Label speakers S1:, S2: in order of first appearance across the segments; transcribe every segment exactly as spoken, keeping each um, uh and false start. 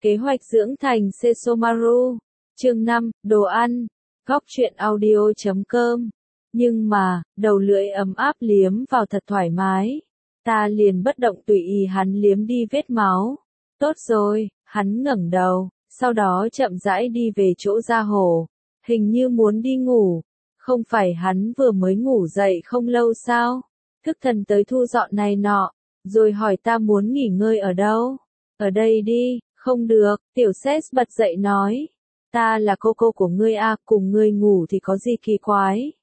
S1: Kế hoạch dưỡng thành Sesomaru. Chương năm, đồ ăn. Góc truyện audio chấm com. Nhưng mà, đầu lưỡi ấm áp liếm vào thật thoải mái. Ta liền bất động tùy ý hắn liếm đi vết máu. Tốt rồi, hắn ngẩng đầu, sau đó chậm rãi đi về chỗ ra hồ. Hình như muốn đi ngủ. Không phải hắn vừa mới ngủ dậy không lâu sao? Thức thần tới thu dọn này nọ, rồi hỏi ta muốn nghỉ ngơi ở đâu? Ở đây đi. Không được, tiểu Seth bật dậy nói. Ta là cô cô của ngươi à, cùng ngươi ngủ thì có gì kỳ quái.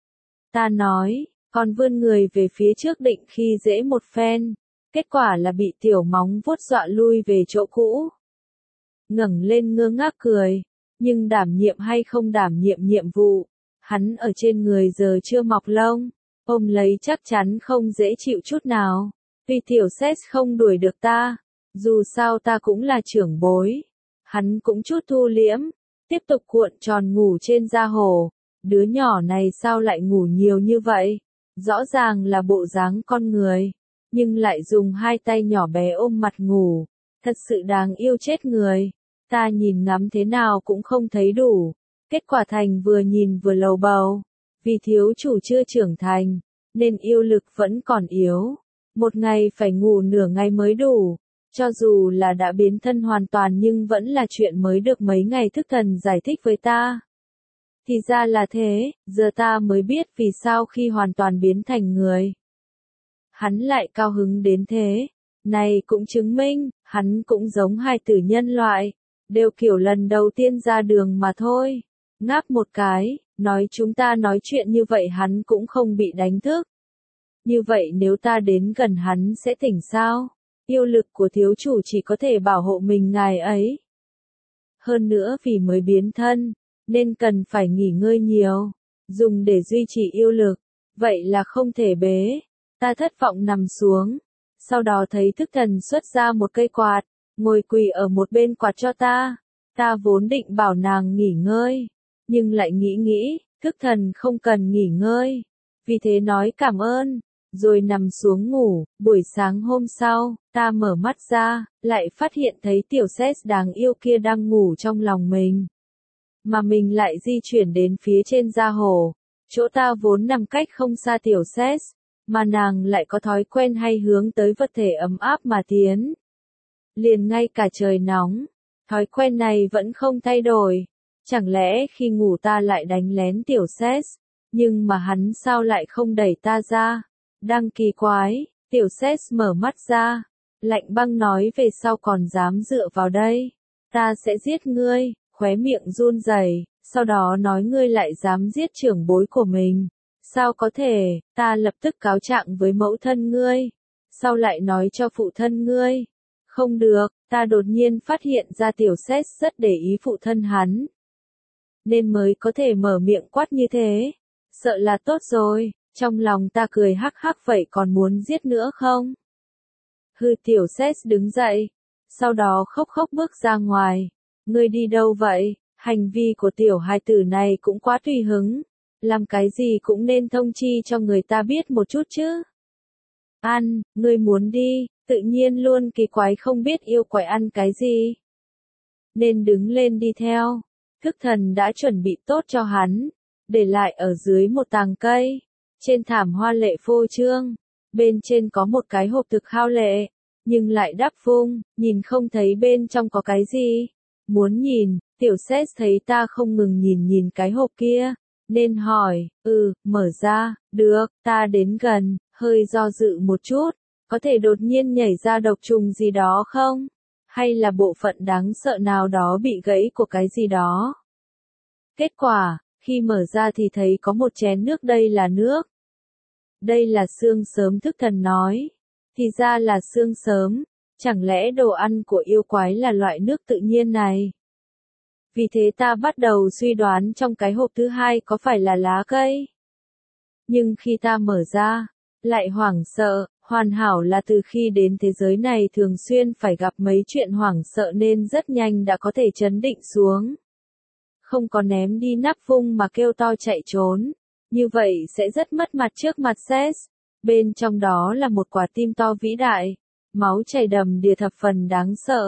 S1: Ta nói, còn vươn người về phía trước định khi dễ một phen. Kết quả là bị tiểu móng vuốt dọa lui về chỗ cũ. Ngẩng lên ngơ ngác cười, nhưng đảm nhiệm hay không đảm nhiệm nhiệm vụ, hắn ở trên người giờ chưa mọc lông, ôm lấy chắc chắn không dễ chịu chút nào. Vì tiểu Seth không đuổi được ta. Dù sao ta cũng là trưởng bối. Hắn cũng chút thu liễm, tiếp tục cuộn tròn ngủ trên da hồ. Đứa nhỏ này sao lại ngủ nhiều như vậy? Rõ ràng là bộ dáng con người, nhưng lại dùng hai tay nhỏ bé ôm mặt ngủ. Thật sự đáng yêu chết người. Ta nhìn ngắm thế nào cũng không thấy đủ. Kết quả thành vừa nhìn vừa lầu bầu. Vì thiếu chủ chưa trưởng thành, nên yêu lực vẫn còn yếu. Một ngày phải ngủ nửa ngày mới đủ. Cho dù là đã biến thân hoàn toàn nhưng vẫn là chuyện mới được mấy ngày thức thần giải thích với ta. Thì ra là thế, giờ ta mới biết vì sao khi hoàn toàn biến thành người. Hắn lại cao hứng đến thế. Này cũng chứng minh, hắn cũng giống hai tử nhân loại. Đều kiểu lần đầu tiên ra đường mà thôi. Ngáp một cái, nói chúng ta nói chuyện như vậy hắn cũng không bị đánh thức. Như vậy nếu ta đến gần hắn sẽ tỉnh sao? Yêu lực của thiếu chủ chỉ có thể bảo hộ mình ngài ấy. Hơn nữa vì mới biến thân, nên cần phải nghỉ ngơi nhiều, dùng để duy trì yêu lực, vậy là không thể bế. Ta thất vọng nằm xuống, sau đó thấy thức thần xuất ra một cây quạt, ngồi quỳ ở một bên quạt cho ta. Ta vốn định bảo nàng nghỉ ngơi, nhưng lại nghĩ nghĩ, thức thần không cần nghỉ ngơi, vì thế nói cảm ơn. Rồi nằm xuống ngủ. Buổi sáng hôm sau, ta mở mắt ra, lại phát hiện thấy tiểu Seth đáng yêu kia đang ngủ trong lòng mình. Mà mình lại di chuyển đến phía trên da hồ. Chỗ ta vốn nằm cách không xa tiểu Seth, mà nàng lại có thói quen hay hướng tới vật thể ấm áp mà tiến. Liền ngay cả trời nóng, thói quen này vẫn không thay đổi. Chẳng lẽ khi ngủ ta lại đánh lén tiểu Seth, nhưng mà hắn sao lại không đẩy ta ra? Đang kỳ quái, tiểu Seth mở mắt ra, lạnh băng nói về sau còn dám dựa vào đây. Ta sẽ giết ngươi, khóe miệng run rẩy, sau đó nói ngươi lại dám giết trưởng bối của mình. Sao có thể, ta lập tức cáo trạng với mẫu thân ngươi, sau lại nói cho phụ thân ngươi. Không được, ta đột nhiên phát hiện ra tiểu Seth rất để ý phụ thân hắn. Nên mới có thể mở miệng quát như thế, sợ là tốt rồi. Trong lòng ta cười hắc hắc vậy còn muốn giết nữa không? Hư tiểu Seth đứng dậy. Sau đó khóc khóc bước ra ngoài. Ngươi đi đâu vậy? Hành vi của tiểu hài tử này cũng quá tùy hứng. Làm cái gì cũng nên thông chi cho người ta biết một chút chứ. Ăn, ngươi muốn đi, tự nhiên luôn kỳ quái không biết yêu quái ăn cái gì. Nên đứng lên đi theo. Thức thần đã chuẩn bị tốt cho hắn. Để lại ở dưới một tàng cây. Trên thảm hoa lệ phô trương, bên trên có một cái hộp thực hao lệ, nhưng lại đắp vung, nhìn không thấy bên trong có cái gì. Muốn nhìn, tiểu Seth thấy ta không ngừng nhìn nhìn cái hộp kia, nên hỏi, ừ, mở ra, được, ta đến gần, hơi do dự một chút, có thể đột nhiên nhảy ra độc trùng gì đó không? Hay là bộ phận đáng sợ nào đó bị gãy của cái gì đó? Kết quả, khi mở ra thì thấy có một chén nước, đây là nước. Đây là xương sớm, thức thần nói. Thì ra là xương sớm, chẳng lẽ đồ ăn của yêu quái là loại nước tự nhiên này? Vì thế ta bắt đầu suy đoán trong cái hộp thứ hai có phải là lá cây. Nhưng khi ta mở ra, lại hoảng sợ, hoàn hảo là từ khi đến thế giới này thường xuyên phải gặp mấy chuyện hoảng sợ nên rất nhanh đã có thể trấn định xuống. Không có ném đi nắp vung mà kêu to chạy trốn. Như vậy sẽ rất mất mặt trước mặt Seth. Bên trong đó là một quả tim to vĩ đại. Máu chảy đầm đìa thập phần đáng sợ.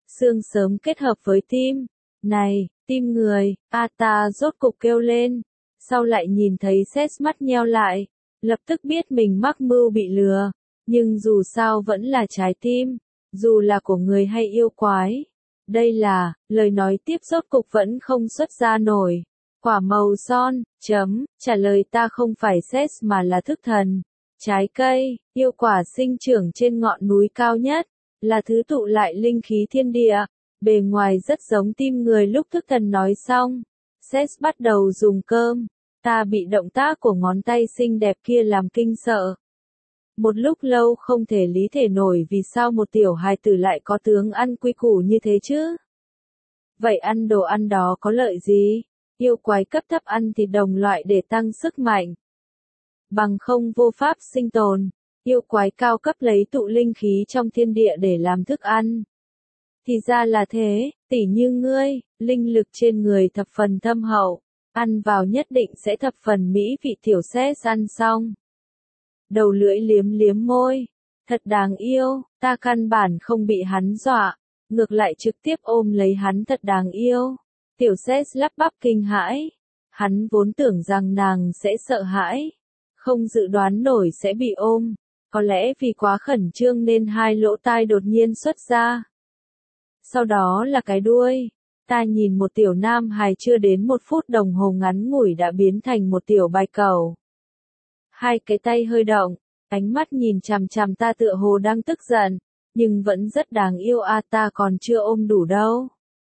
S1: xương sớm kết hợp với tim. Này, tim người, a ta rốt cục kêu lên. Sau lại nhìn thấy Seth mắt nheo lại, lập tức biết mình mắc mưu bị lừa. Nhưng dù sao vẫn là trái tim, dù là của người hay yêu quái. Đây là, lời nói tiếp rốt cục vẫn không xuất ra nổi. Quả màu son, chấm, trả lời ta không phải Seth mà là thức thần. Trái cây, yêu quả sinh trưởng trên ngọn núi cao nhất, là thứ tụ lại linh khí thiên địa. Bề ngoài rất giống tim người lúc thức thần nói xong. Seth bắt đầu dùng cơm. Ta bị động tác của ngón tay xinh đẹp kia làm kinh sợ. Một lúc lâu không thể lý thể nổi vì sao một tiểu hài tử lại có tướng ăn quy củ như thế chứ. Vậy ăn đồ ăn đó có lợi gì? Yêu quái cấp thấp ăn thịt đồng loại để tăng sức mạnh. Bằng không vô pháp sinh tồn. Yêu quái cao cấp lấy tụ linh khí trong thiên địa để làm thức ăn. Thì ra là thế, tỉ như ngươi, linh lực trên người thập phần thâm hậu. Ăn vào nhất định sẽ thập phần mỹ vị. Tiểu Seth ăn xong. Đầu lưỡi liếm liếm môi. Thật đáng yêu, ta căn bản không bị hắn dọa. Ngược lại trực tiếp ôm lấy hắn thật đáng yêu. Tiểu Seth lắp bắp kinh hãi. Hắn vốn tưởng rằng nàng sẽ sợ hãi. Không dự đoán nổi sẽ bị ôm. Có lẽ vì quá khẩn trương nên hai lỗ tai đột nhiên xuất ra. Sau đó là cái đuôi. Ta nhìn một tiểu nam hài chưa đến một phút đồng hồ ngắn ngủi đã biến thành một tiểu bạch cẩu. Hai cái tay hơi động, ánh mắt nhìn chằm chằm ta tựa hồ đang tức giận, nhưng vẫn rất đáng yêu. A ta còn chưa ôm đủ đâu.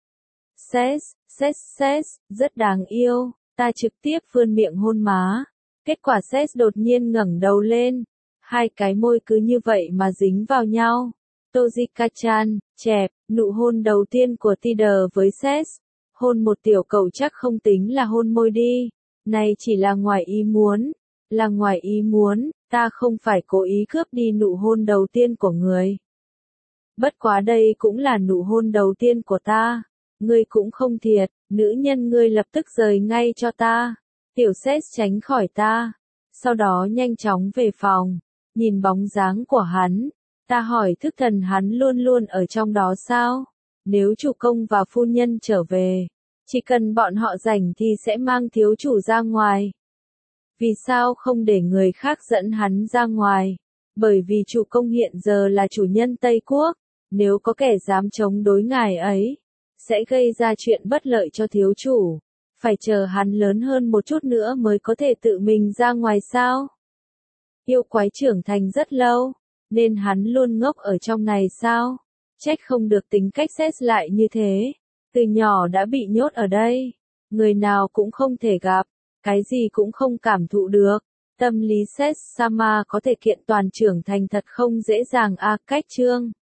S1: Seth, Seth, Seth, rất đáng yêu. Ta trực tiếp vươn miệng hôn má. Kết quả Seth đột nhiên ngẩng đầu lên. Hai cái môi cứ như vậy mà dính vào nhau. Tojika-chan, chẹp, nụ hôn đầu tiên của Tider với Seth. Hôn một tiểu cậu chắc không tính là hôn môi đi. Này chỉ là ngoài ý muốn. Là ngoài ý muốn, ta không phải cố ý cướp đi nụ hôn đầu tiên của người. Bất quá đây cũng là nụ hôn đầu tiên của ta. Ngươi cũng không thiệt, nữ nhân ngươi lập tức rời ngay cho ta. Tiểu Seth tránh khỏi ta. Sau đó nhanh chóng về phòng. Nhìn bóng dáng của hắn. Ta hỏi thức thần hắn luôn luôn ở trong đó sao? Nếu chủ công và phu nhân trở về, chỉ cần bọn họ rảnh thì sẽ mang thiếu chủ ra ngoài. Vì sao không để người khác dẫn hắn ra ngoài? Bởi vì chủ công hiện giờ là chủ nhân Tây Quốc. Nếu có kẻ dám chống đối ngài ấy, sẽ gây ra chuyện bất lợi cho thiếu chủ. Phải chờ hắn lớn hơn một chút nữa mới có thể tự mình ra ngoài sao? Yêu quái trưởng thành rất lâu, nên hắn luôn ngốc ở trong này sao? Trách không được tính cách Seth lại như thế. Từ nhỏ đã bị nhốt ở đây. Người nào cũng không thể gặp. Cái gì cũng không cảm thụ được. Tâm lý Seth Sama có thể kiện toàn trưởng thành thật không dễ dàng. A cách chương